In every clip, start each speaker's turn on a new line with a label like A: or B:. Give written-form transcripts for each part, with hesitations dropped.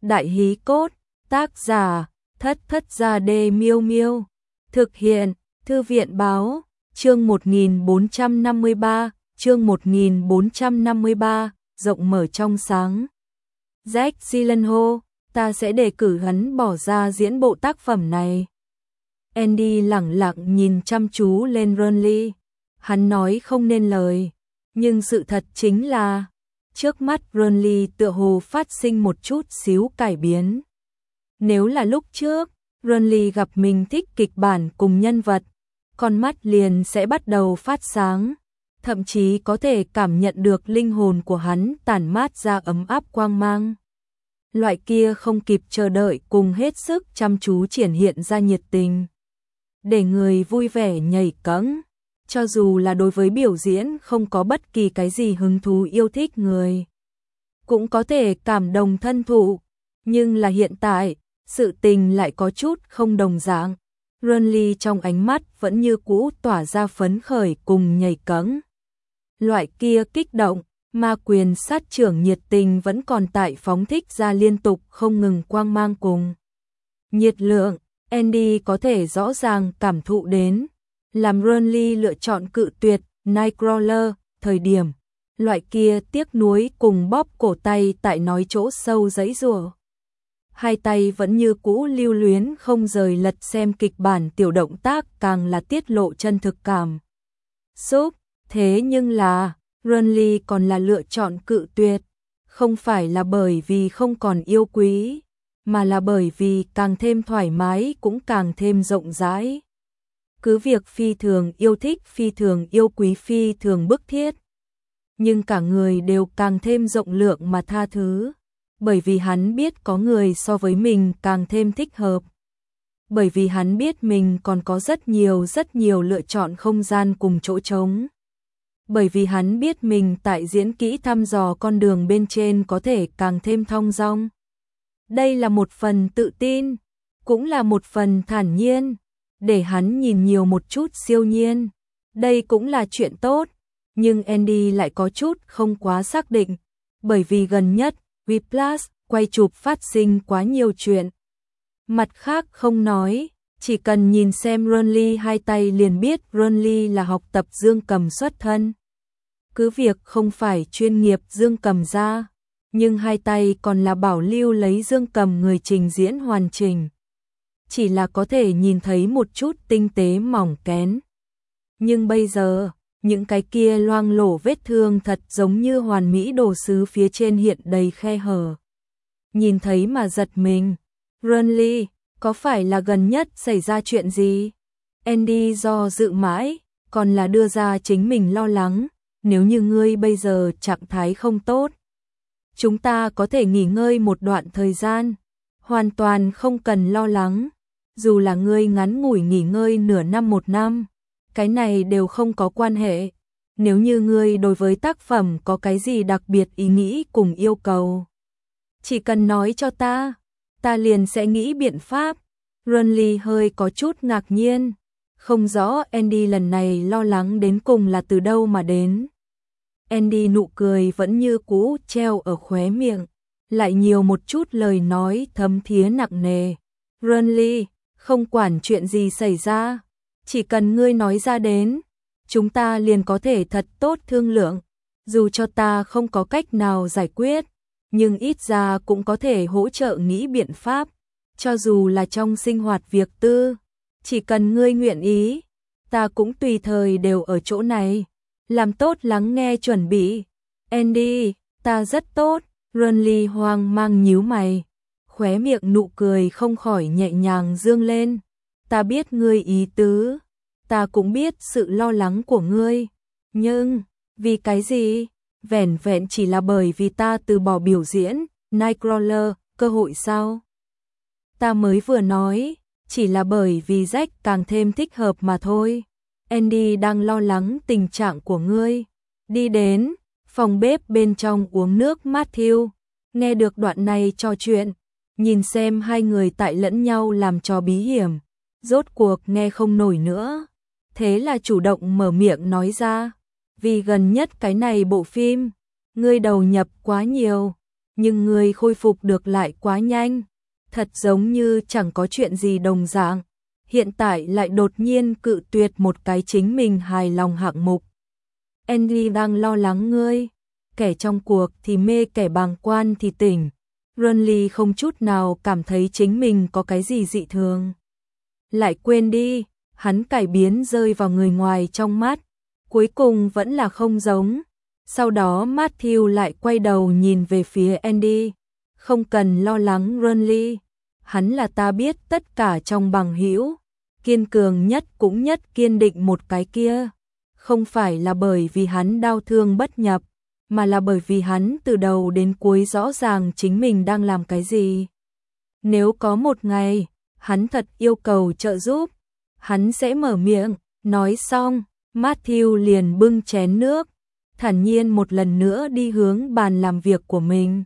A: Đại hí cốt, tác giả, Thất Thất Gia Đê Miêu Miêu. Thực hiện, Thư viện báo, chương 1453, rộng mở trong sáng. Jake Gyllenhaal, ta sẽ đề cử hắn bỏ ra diễn bộ tác phẩm này. Andy lẳng lặng nhìn chăm chú lên Ronly. Hắn nói không nên lời, nhưng sự thật chính là trước mắt Ronly tựa hồ phát sinh một chút xíu cải biến. Nếu là lúc trước, Ronly gặp mình thích kịch bản cùng nhân vật, con mắt liền sẽ bắt đầu phát sáng, thậm chí có thể cảm nhận được linh hồn của hắn tản mát ra ấm áp quang mang. Loại kia không kịp chờ đợi cùng hết sức chăm chú triển hiện ra nhiệt tình, để người vui vẻ nhảy cẫng. Cho dù là đối với biểu diễn không có bất kỳ cái gì hứng thú yêu thích người, cũng có thể cảm động thân thụ. Nhưng là hiện tại, sự tình lại có chút không đồng dạng. Ronly trong ánh mắt vẫn như cũ tỏa ra phấn khởi cùng nhảy cẫng. Loại kia kích động, ma quyền sát trưởng nhiệt tình vẫn còn tại phóng thích ra liên tục không ngừng quang mang cùng nhiệt lượng. Andy có thể rõ ràng cảm thụ đến, làm Ronly lựa chọn cự tuyệt Nightcrawler thời điểm, loại kia tiếc nuối cùng bóp cổ tay tại nói chỗ sâu giãy giụa. Hai tay vẫn như cũ lưu luyến không rời lật xem kịch bản, tiểu động tác càng là tiết lộ chân thực cảm xúc. Thế nhưng là, Ronly còn là lựa chọn cự tuyệt, không phải là bởi vì không còn yêu quý, mà là bởi vì càng thêm thoải mái cũng càng thêm rộng rãi. Cứ việc phi thường yêu thích, phi thường yêu quý, phi thường bức thiết, nhưng cả người đều càng thêm rộng lượng mà tha thứ, bởi vì hắn biết có người so với mình càng thêm thích hợp. Bởi vì hắn biết mình còn có rất nhiều lựa chọn không gian cùng chỗ trống. Bởi vì hắn biết mình tại diễn kỹ thăm dò con đường bên trên có thể càng thêm thong dong. Đây là một phần tự tin, cũng là một phần thản nhiên, để hắn nhìn nhiều một chút siêu nhiên. Đây cũng là chuyện tốt, nhưng Andy lại có chút không quá xác định, bởi vì gần nhất, Whiplash quay chụp phát sinh quá nhiều chuyện. Mặt khác không nói, chỉ cần nhìn xem Ronly hai tay liền biết Ronly là học tập dương cầm xuất thân. Cứ việc không phải chuyên nghiệp dương cầm ra, nhưng hai tay còn là bảo lưu lấy dương cầm người trình diễn hoàn chỉnh. Chỉ là có thể nhìn thấy một chút tinh tế mỏng kén. Nhưng bây giờ, những cái kia loang lổ vết thương thật giống như hoàn mỹ đồ sứ phía trên hiện đầy khe hở. Nhìn thấy mà giật mình. Ronly, có phải là gần nhất xảy ra chuyện gì? Andy do dự mãi, còn là đưa ra chính mình lo lắng. Nếu như ngươi bây giờ trạng thái không tốt, chúng ta có thể nghỉ ngơi một đoạn thời gian, hoàn toàn không cần lo lắng. Dù là ngươi ngắn ngủi nghỉ ngơi nửa năm một năm, cái này đều không có quan hệ. Nếu như ngươi đối với tác phẩm có cái gì đặc biệt ý nghĩ cùng yêu cầu, chỉ cần nói cho ta liền sẽ nghĩ biện pháp. Ronly hơi có chút ngạc nhiên, không rõ Andy lần này lo lắng đến cùng là từ đâu mà đến. Andy nụ cười vẫn như cũ treo ở khóe miệng, lại nhiều một chút lời nói thấm thía nặng nề. Ronly, không quản chuyện gì xảy ra, chỉ cần ngươi nói ra đến, chúng ta liền có thể thật tốt thương lượng. Dù cho ta không có cách nào giải quyết, nhưng ít ra cũng có thể hỗ trợ nghĩ biện pháp. Cho dù là trong sinh hoạt việc tư, chỉ cần ngươi nguyện ý, ta cũng tùy thời đều ở chỗ này. Làm tốt lắng nghe chuẩn bị. Andy, ta rất tốt. Ronly hoang mang nhíu mày, khóe miệng nụ cười không khỏi nhẹ nhàng dương lên. Ta biết ngươi ý tứ, ta cũng biết sự lo lắng của ngươi, nhưng vì cái gì? Vẻn vẹn chỉ là bởi vì ta từ bỏ biểu diễn Nightcrawler cơ hội sao? Ta mới vừa nói, chỉ là bởi vì Jack càng thêm thích hợp mà thôi. Andy đang lo lắng tình trạng của ngươi. Đi đến phòng bếp bên trong uống nước. Matthew nghe được đoạn này trò chuyện, nhìn xem hai người tại lẫn nhau làm trò bí hiểm, rốt cuộc nghe không nổi nữa, thế là chủ động mở miệng nói ra, vì gần nhất cái này bộ phim, ngươi đầu nhập quá nhiều, nhưng ngươi khôi phục được lại quá nhanh, thật giống như chẳng có chuyện gì đồng dạng. Hiện tại lại đột nhiên cự tuyệt một cái chính mình hài lòng hạng mục. Andy đang lo lắng ngươi, kẻ trong cuộc thì mê kẻ bàng quan thì tỉnh. Ronly không chút nào cảm thấy chính mình có cái gì dị thường. Lại quên đi, hắn cải biến rơi vào người ngoài trong mắt, cuối cùng vẫn là không giống. Sau đó Matthew lại quay đầu nhìn về phía Andy. Không cần lo lắng Ronly, hắn là ta biết tất cả trong bằng hữu, kiên cường nhất cũng nhất kiên định một cái kia. Không phải là bởi vì hắn đau thương bất nhập, mà là bởi vì hắn từ đầu đến cuối rõ ràng chính mình đang làm cái gì. Nếu có một ngày, hắn thật yêu cầu trợ giúp, hắn sẽ mở miệng. Nói xong, Matthew liền bưng chén nước, thản nhiên một lần nữa đi hướng bàn làm việc của mình.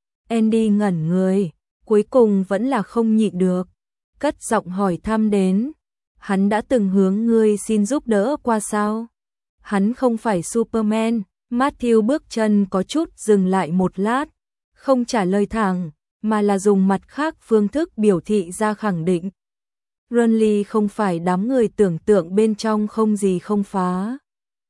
A: Andy ngẩn người, cuối cùng vẫn là không nhịn được, cất giọng hỏi thăm đến. Hắn đã từng hướng ngươi xin giúp đỡ qua sao? Hắn không phải Superman. Matthew bước chân có chút dừng lại một lát, không trả lời thẳng, mà là dùng mặt khác phương thức biểu thị ra khẳng định. Ronly không phải đám người tưởng tượng bên trong không gì không phá.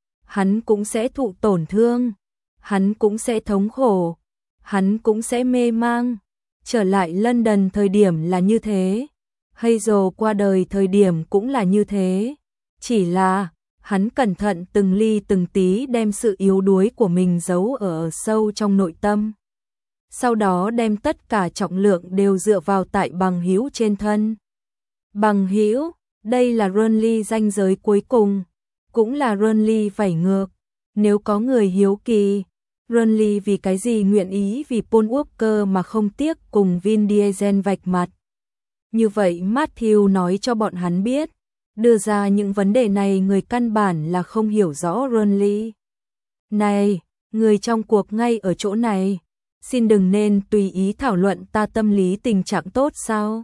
A: Hắn cũng sẽ thụ tổn thương, hắn cũng sẽ thống khổ, hắn cũng sẽ mê mang. Trở lại London thời điểm là như thế, Hazel qua đời thời điểm cũng là như thế. Chỉ là hắn cẩn thận từng ly từng tí đem sự yếu đuối của mình giấu ở sâu trong nội tâm. Sau đó đem tất cả trọng lượng đều dựa vào tại bằng hữu trên thân. Bằng hữu, đây là Ronly ranh giới cuối cùng, cũng là Ronly vảy ngược. Nếu có người hiếu kỳ, Ronly vì cái gì nguyện ý vì Paul Walker mà không tiếc cùng Vin Diesel vạch mặt. Như vậy Matthew nói cho bọn hắn biết, đưa ra những vấn đề này người căn bản là không hiểu rõ Ronly. Này, người trong cuộc ngay ở chỗ này, xin đừng nên tùy ý thảo luận ta tâm lý tình trạng tốt sao?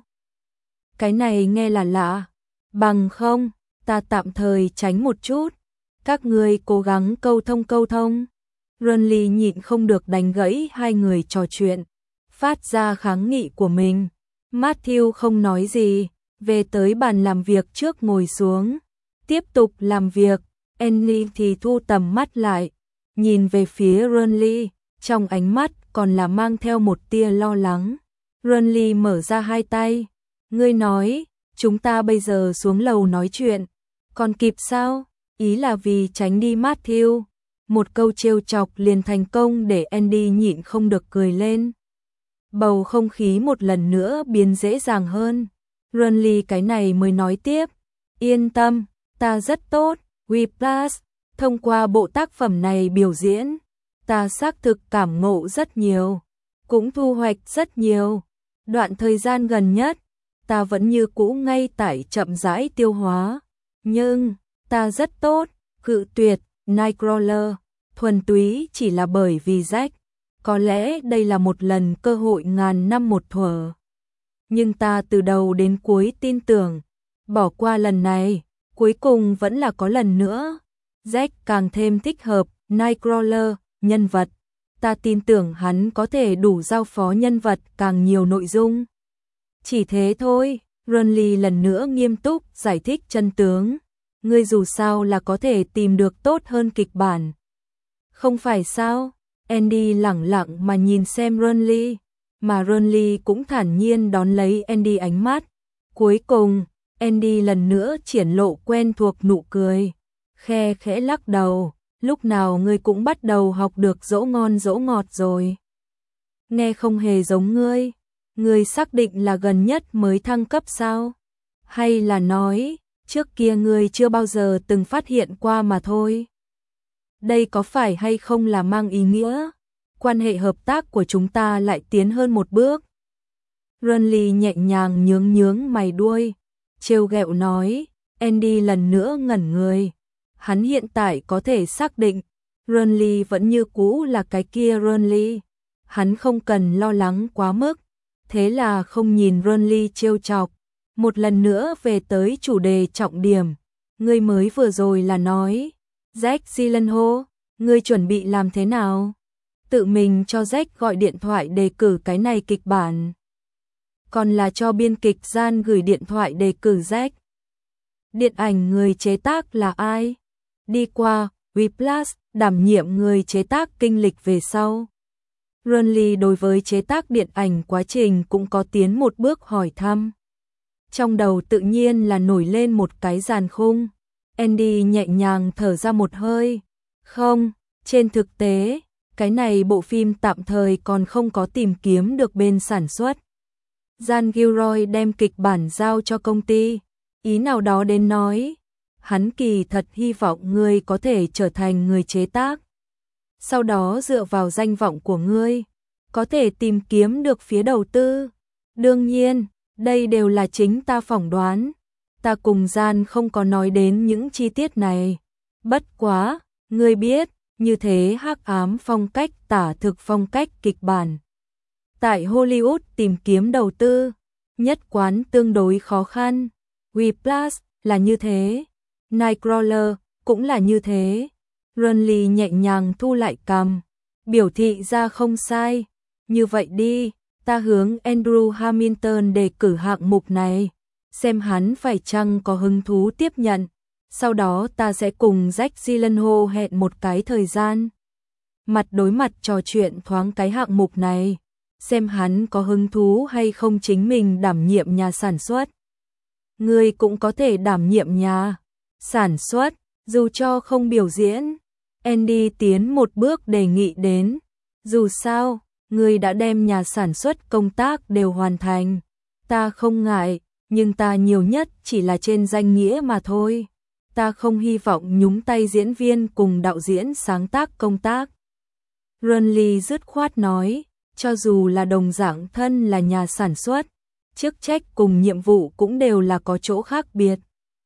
A: Cái này nghe là lạ, bằng không, ta tạm thời tránh một chút, các ngươi cố gắng câu thông. Ronly nhịn không được đánh gãy hai người trò chuyện, phát ra kháng nghị của mình. Matthew không nói gì, về tới bàn làm việc trước ngồi xuống, tiếp tục làm việc. Annie thì thu tầm mắt lại, nhìn về phía Ronly, trong ánh mắt còn là mang theo một tia lo lắng. Ronly mở ra hai tay, ngươi nói, chúng ta bây giờ xuống lầu nói chuyện, còn kịp sao? Ý là vì tránh đi Matthew. Một câu trêu chọc liền thành công để Andy nhịn không được cười lên. Bầu không khí một lần nữa biến dễ dàng hơn. Ronly cái này mới nói tiếp, yên tâm, ta rất tốt. Whiplash, thông qua bộ tác phẩm này biểu diễn, ta xác thực cảm ngộ rất nhiều, cũng thu hoạch rất nhiều. Đoạn thời gian gần nhất, ta vẫn như cũ ngay tại chậm rãi tiêu hóa, nhưng ta rất tốt. Cự tuyệt Nightcrawler thuần túy chỉ là bởi vì Jack. Có lẽ đây là một lần cơ hội ngàn năm một thuở, nhưng ta từ đầu đến cuối tin tưởng, bỏ qua lần này, cuối cùng vẫn là có lần nữa. Jack càng thêm thích hợp Nightcrawler nhân vật, ta tin tưởng hắn có thể đủ giao phó nhân vật càng nhiều nội dung. Chỉ thế thôi. Ronly lần nữa nghiêm túc giải thích chân tướng, ngươi dù sao là có thể tìm được tốt hơn kịch bản, không phải sao? Andy lẳng lặng mà nhìn xem Ronly, mà Ronly cũng thản nhiên đón lấy Andy ánh mắt. Cuối cùng, Andy lần nữa triển lộ quen thuộc nụ cười, khe khẽ lắc đầu, lúc nào ngươi cũng bắt đầu học được dỗ ngon dỗ ngọt rồi. Nghe không hề giống ngươi, ngươi xác định là gần nhất mới thăng cấp sao? Hay là nói, trước kia ngươi chưa bao giờ từng phát hiện qua mà thôi? Đây có phải hay không là mang ý nghĩa quan hệ hợp tác của chúng ta lại tiến hơn một bước? Ronly nhẹ nhàng nhướng mày đuôi, trêu ghẹo nói. Andy lần nữa ngẩn người. Hắn hiện tại có thể xác định Ronly vẫn như cũ là cái kia Ronly. Hắn không cần lo lắng quá mức. Thế là không nhìn Ronly trêu chọc, một lần nữa về tới chủ đề trọng điểm. Ngươi mới vừa rồi là nói Jake Gyllenhaal, ngươi chuẩn bị làm thế nào? Tự mình cho Jack gọi điện thoại đề cử cái này kịch bản. Còn là cho biên kịch Jan gửi điện thoại đề cử Jack. Điện ảnh người chế tác là ai? Đi qua Whiplash, đảm nhiệm người chế tác kinh lịch về sau. Ronly đối với chế tác điện ảnh quá trình cũng có tiến một bước hỏi thăm. Trong đầu tự nhiên là nổi lên một cái dàn khung. Andy nhẹ nhàng thở ra một hơi. Không, trên thực tế, cái này bộ phim tạm thời còn không có tìm kiếm được bên sản xuất. Jan Gilroy đem kịch bản giao cho công ty. Ý nào đó đến nói, hắn kỳ thật hy vọng ngươi có thể trở thành người chế tác. Sau đó dựa vào danh vọng của ngươi, có thể tìm kiếm được phía đầu tư. Đương nhiên, đây đều là chính ta phỏng đoán. Ta cùng Jan không có nói đến những chi tiết này. Bất quá, ngươi biết, như thế hắc ám phong cách tả thực phong cách kịch bản. Tại Hollywood tìm kiếm đầu tư, nhất quán tương đối khó khăn. Whiplash là như thế, Nightcrawler cũng là như thế. Ronly nhẹ nhàng thu lại cằm, biểu thị ra không sai. Như vậy đi, ta hướng Andrew Hamilton đề cử hạng mục này, xem hắn phải chăng có hứng thú tiếp nhận. Sau đó ta sẽ cùng Jack Gyllenhaal hẹn một cái thời gian, mặt đối mặt trò chuyện thoáng cái hạng mục này, xem hắn có hứng thú hay không chính mình đảm nhiệm nhà sản xuất. Ngươi cũng có thể đảm nhiệm nhà sản xuất, dù cho không biểu diễn. Andy tiến một bước đề nghị đến. Dù sao, ngươi đã đem nhà sản xuất công tác đều hoàn thành. Ta không ngại, nhưng ta nhiều nhất chỉ là trên danh nghĩa mà thôi. Ta không hy vọng nhúng tay diễn viên cùng đạo diễn sáng tác công tác. Ronly dứt khoát nói, cho dù là đồng dạng thân là nhà sản xuất, chức trách cùng nhiệm vụ cũng đều là có chỗ khác biệt.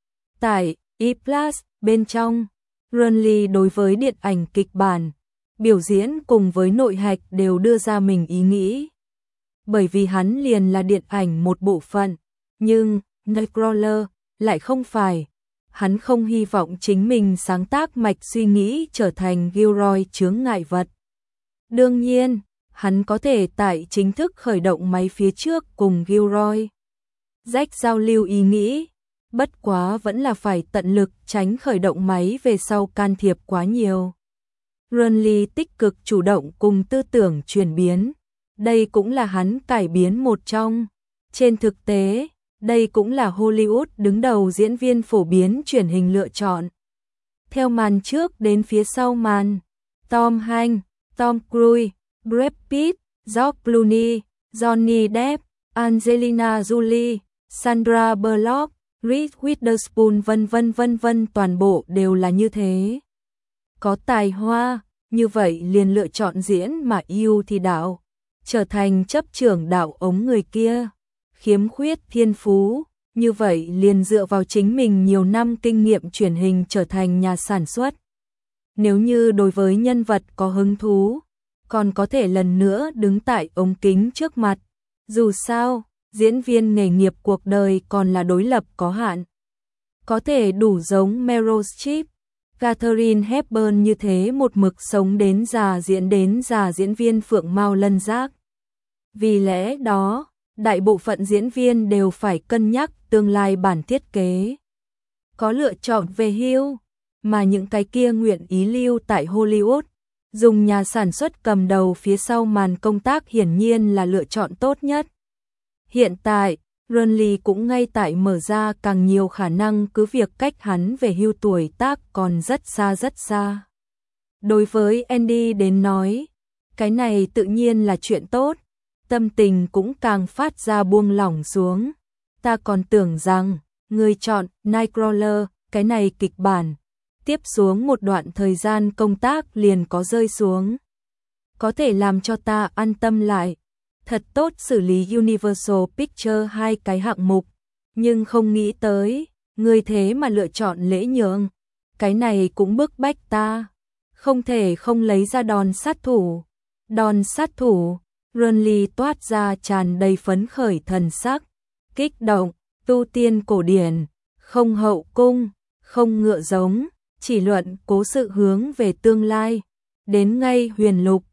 A: Tại Whiplash bên trong, Ronly đối với điện ảnh kịch bản, biểu diễn cùng với nội hạch đều đưa ra mình ý nghĩ. Bởi vì hắn liền là điện ảnh một bộ phận, nhưng Nightcrawler lại không phải. Hắn không hy vọng chính mình sáng tác mạch suy nghĩ trở thành Gilroy chướng ngại vật. Đương nhiên, hắn có thể tại chính thức khởi động máy phía trước cùng Gilroy. Jack giao lưu ý nghĩ, bất quá vẫn là phải tận lực tránh khởi động máy về sau can thiệp quá nhiều. Ronly tích cực chủ động cùng tư tưởng chuyển biến, đây cũng là hắn cải biến một trong. Trên thực tế, đây cũng là Hollywood đứng đầu diễn viên phổ biến truyền hình lựa chọn. Theo màn trước đến phía sau màn, Tom Hanks, Tom Cruise, Brad Pitt, George Clooney, Johnny Depp, Angelina Jolie, Sandra Bullock, Reese Witherspoon vân vân toàn bộ đều là như thế. Có tài hoa, như vậy liền lựa chọn diễn mà yêu thì đạo, trở thành chấp trưởng đạo ống người kia. Khiếm khuyết thiên phú, như vậy liền dựa vào chính mình nhiều năm kinh nghiệm truyền hình trở thành nhà sản xuất. Nếu như đối với nhân vật có hứng thú, còn có thể lần nữa đứng tại ống kính trước mặt. Dù sao, diễn viên nghề nghiệp cuộc đời còn là đối lập có hạn. Có thể đủ giống Meryl Streep, Katharine Hepburn như thế một mực sống đến già diễn viên phượng mao lân giác. Vì lẽ đó, đại bộ phận diễn viên đều phải cân nhắc tương lai bản thiết kế. Có lựa chọn về hưu, mà những cái kia nguyện ý lưu tại Hollywood, dùng nhà sản xuất cầm đầu phía sau màn công tác hiển nhiên là lựa chọn tốt nhất. Hiện tại, Ronly cũng ngay tại mở ra càng nhiều khả năng cứ việc cách hắn về hưu tuổi tác còn rất xa. Đối với Andy đến nói, cái này tự nhiên là chuyện tốt. Tâm tình cũng càng phát ra buông lỏng xuống. Ta còn tưởng rằng, người chọn Nightcrawler, cái này kịch bản, tiếp xuống một đoạn thời gian công tác liền có rơi xuống. Có thể làm cho ta an tâm lại. Thật tốt xử lý Universal Pictures hai cái hạng mục, nhưng không nghĩ tới, người thế mà lựa chọn lễ nhượng. Cái này cũng bức bách ta. Không thể không lấy ra đòn sát thủ. Đòn sát thủ. Ronly toát ra tràn đầy phấn khởi thần sắc, kích động, tu tiên cổ điển, không hậu cung, không ngựa giống, chỉ luận cố sự hướng về tương lai, đến ngay huyền lục,